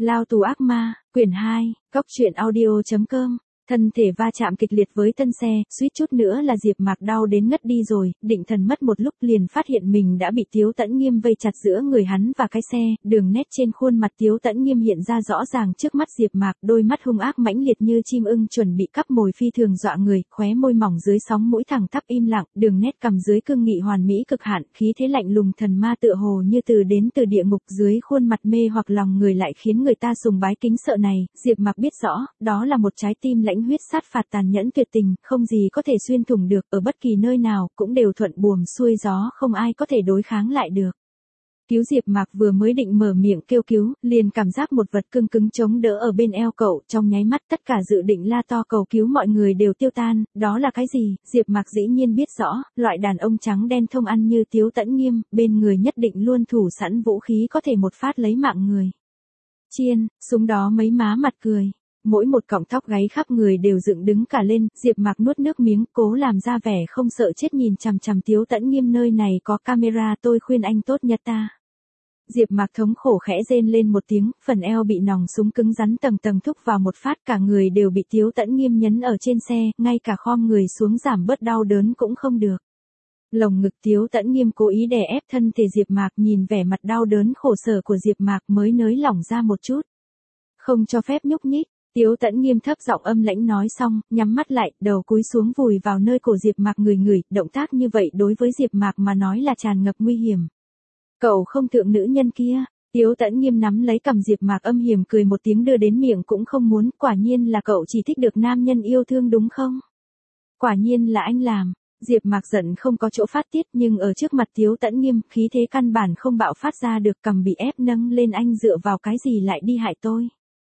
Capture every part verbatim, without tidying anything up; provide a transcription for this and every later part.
Lao tù ác ma, quyển hai, góc truyện audio chấm com. Thân thể va chạm kịch liệt với thân xe, suýt chút nữa là Diệp Mạc đau đến ngất đi rồi, định thần mất một lúc liền phát hiện mình đã bị Tiếu Tẫn Nghiêm vây chặt giữa người hắn và cái xe, đường nét trên khuôn mặt Tiếu Tẫn Nghiêm hiện ra rõ ràng trước mắt Diệp Mạc, đôi mắt hung ác mãnh liệt như chim ưng chuẩn bị cắp mồi phi thường dọa người, khóe môi mỏng dưới sóng mũi thẳng tắp im lặng, đường nét cằm dưới cương nghị hoàn mỹ cực hạn, khí thế lạnh lùng thần ma tựa hồ như từ đến từ địa ngục, dưới khuôn mặt mê hoặc lòng người lại khiến người ta sùng bái kính sợ này, Diệp Mạc biết rõ, đó là một trái tim lãnh huyết sát phạt tàn nhẫn tuyệt tình, không gì có thể xuyên thủng được, ở bất kỳ nơi nào, cũng đều thuận buồm xuôi gió, không ai có thể đối kháng lại được. Cứu Diệp Mạc vừa mới định mở miệng kêu cứu, liền cảm giác một vật cứng cứng chống đỡ ở bên eo cậu, trong nháy mắt tất cả dự định la to cầu cứu mọi người đều tiêu tan, đó là cái gì? Diệp Mạc dĩ nhiên biết rõ, loại đàn ông trắng đen thông ăn như Tiếu Tẫn Nghiêm, bên người nhất định luôn thủ sẵn vũ khí có thể một phát lấy mạng người. Chiên, súng đó mấy má mặt cười. Mỗi một cọng tóc gáy khắp người đều dựng đứng cả lên, Diệp Mạc nuốt nước miếng, cố làm ra vẻ không sợ chết nhìn chằm chằm Tiếu Tẫn Nghiêm, nơi này có camera, tôi khuyên anh tốt nhất ta. Diệp Mạc thống khổ khẽ rên lên một tiếng, phần eo bị nòng súng cứng rắn tầng tầng thúc vào một phát, cả người đều bị Tiếu Tẫn Nghiêm nhấn ở trên xe, ngay cả khom người xuống giảm bớt đau đớn cũng không được. Lồng ngực Tiếu Tẫn Nghiêm cố ý đè ép thân thể Diệp Mạc, nhìn vẻ mặt đau đớn khổ sở của Diệp Mạc mới nới lỏng ra một chút. Không cho phép nhúc nhích. Tiếu Tẫn Nghiêm thấp giọng âm lãnh nói xong, nhắm mắt lại, đầu cúi xuống vùi vào nơi cổ Diệp Mạc ngửi ngửi, động tác như vậy đối với Diệp Mạc mà nói là tràn ngập nguy hiểm. Cậu không thượng nữ nhân kia. Tiếu Tẫn Nghiêm nắm lấy cằm Diệp Mạc âm hiểm cười một tiếng đưa đến miệng cũng không muốn, quả nhiên là cậu chỉ thích được nam nhân yêu thương đúng không? Quả nhiên là anh làm. Diệp Mạc giận không có chỗ phát tiết, nhưng ở trước mặt Tiếu Tẫn Nghiêm, khí thế căn bản không bạo phát ra được, cằm bị ép nâng lên, anh dựa vào cái gì lại đi hại tôi?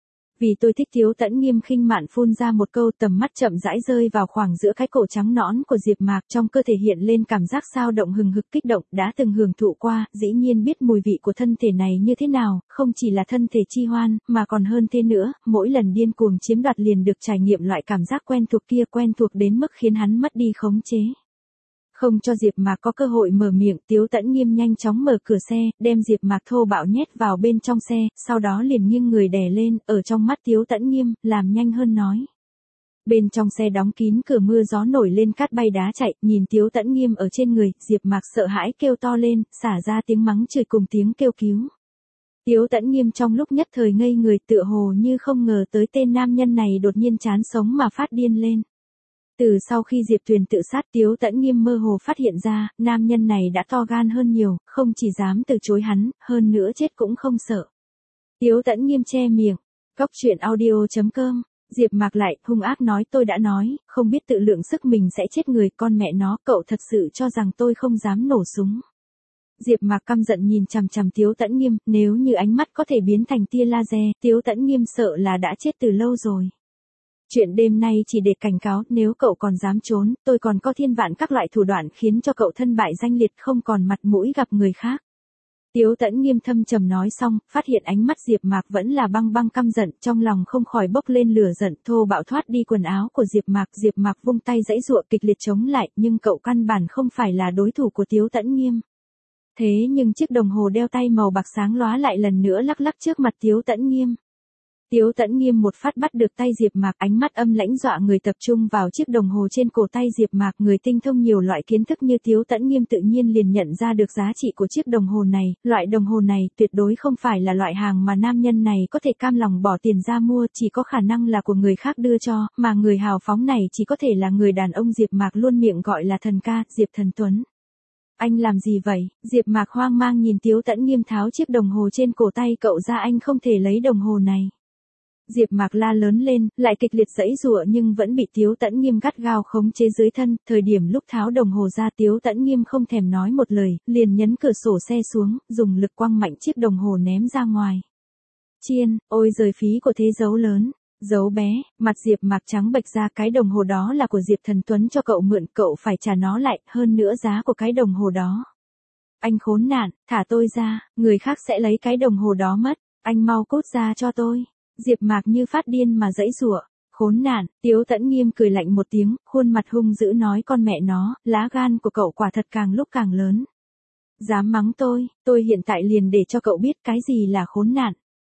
Vì tôi thích. Tiếu Tẫn Nghiêm khinh mạn phun ra một câu, tầm mắt chậm rãi rơi vào khoảng giữa cái cổ trắng nõn của Diệp Mạc, trong cơ thể hiện lên cảm giác sao động hừng hực kích động, đã từng hưởng thụ qua, dĩ nhiên biết mùi vị của thân thể này như thế nào, không chỉ là thân thể chi hoan, mà còn hơn thế nữa, mỗi lần điên cuồng chiếm đoạt liền được trải nghiệm loại cảm giác quen thuộc kia, quen thuộc đến mức khiến hắn mất đi khống chế. Không cho Diệp Mạc có cơ hội mở miệng, Tiếu Tẫn Nghiêm nhanh chóng mở cửa xe, đem Diệp Mạc thô bạo nhét vào bên trong xe, sau đó liền nghiêng người đè lên, ở trong mắt Tiếu Tẫn Nghiêm, làm nhanh hơn nói. Bên trong xe đóng kín cửa, mưa gió nổi lên, cát bay đá chạy, nhìn Tiếu Tẫn Nghiêm ở trên người, Diệp Mạc sợ hãi kêu to lên, xả ra tiếng mắng chửi cùng tiếng kêu cứu. Tiếu Tẫn Nghiêm trong lúc nhất thời ngây người, tựa hồ như không ngờ tới tên nam nhân này đột nhiên chán sống mà phát điên lên. Từ sau khi Diệp Tuyền tự sát, Tiếu Tẫn Nghiêm mơ hồ phát hiện ra, nam nhân này đã to gan hơn nhiều, không chỉ dám từ chối hắn, hơn nữa chết cũng không sợ. Tiếu Tẫn Nghiêm che miệng. Góc truyện audio chấm com. Diệp Mạc lại hung ác nói, tôi đã nói, không biết tự lượng sức mình sẽ chết người, con mẹ nó, cậu thật sự cho rằng tôi không dám nổ súng. Diệp Mạc căm giận nhìn chằm chằm Tiếu Tẫn Nghiêm, nếu như ánh mắt có thể biến thành tia laser, Tiếu Tẫn Nghiêm sợ là đã chết từ lâu rồi. Chuyện đêm nay chỉ để cảnh cáo, nếu cậu còn dám trốn, tôi còn có thiên vạn các loại thủ đoạn khiến cho cậu thân bại danh liệt, không còn mặt mũi gặp người khác. Tiếu Tẫn Nghiêm thâm trầm nói xong, phát hiện ánh mắt Diệp Mạc vẫn là băng băng căm giận, trong lòng không khỏi bốc lên lửa giận, thô bạo thoát đi quần áo của Diệp Mạc, Diệp Mạc vung tay giãy giụa kịch liệt chống lại, nhưng cậu căn bản không phải là đối thủ của Tiếu Tẫn Nghiêm. Thế nhưng chiếc đồng hồ đeo tay màu bạc sáng lóa lại lần nữa lắc lắc trước mặt Tiếu Tẫn Nghiêm. Tiếu Tẫn Nghiêm một phát bắt được tay Diệp Mạc, ánh mắt âm lãnh dọa người tập trung vào chiếc đồng hồ trên cổ tay Diệp Mạc, người tinh thông nhiều loại kiến thức như Tiếu Tẫn Nghiêm tự nhiên liền nhận ra được giá trị của chiếc đồng hồ này, loại đồng hồ này tuyệt đối không phải là loại hàng mà nam nhân này có thể cam lòng bỏ tiền ra mua, chỉ có khả năng là của người khác đưa cho, mà người hào phóng này chỉ có thể là người đàn ông Diệp Mạc luôn miệng gọi là thần ca, Diệp Thần Tuấn. Anh làm gì vậy? Diệp Mạc hoang mang nhìn Tiếu Tẫn Nghiêm tháo chiếc đồng hồ trên cổ tay cậu ra, anh không thể lấy đồng hồ này. Diệp Mạc la lớn lên, lại kịch liệt giãy giụa nhưng vẫn bị Tiếu Tẫn Nghiêm gắt gao khống chế dưới thân, thời điểm lúc tháo đồng hồ ra, Tiếu Tẫn Nghiêm không thèm nói một lời, liền nhấn cửa sổ xe xuống, dùng lực quăng mạnh chiếc đồng hồ ném ra ngoài. Chiên, ôi giời, phí của thế dấu lớn, dấu bé, mặt Diệp Mạc trắng bệch ra, cái đồng hồ đó là của Diệp Thần Tuấn cho cậu mượn, cậu phải trả nó lại, hơn nữa giá của cái đồng hồ đó. Anh khốn nạn, thả tôi ra, người khác sẽ lấy cái đồng hồ đó mất, anh mau cút ra cho tôi. Diệp Mạc như phát điên mà giãy giụa, khốn nạn. Tiếu Tẫn Nghiêm cười lạnh một tiếng, khuôn mặt hung dữ nói, con mẹ nó, lá gan của cậu quả thật càng lúc càng lớn. Dám mắng tôi, tôi hiện tại liền để cho cậu biết cái gì là khốn nạn.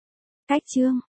Cách chương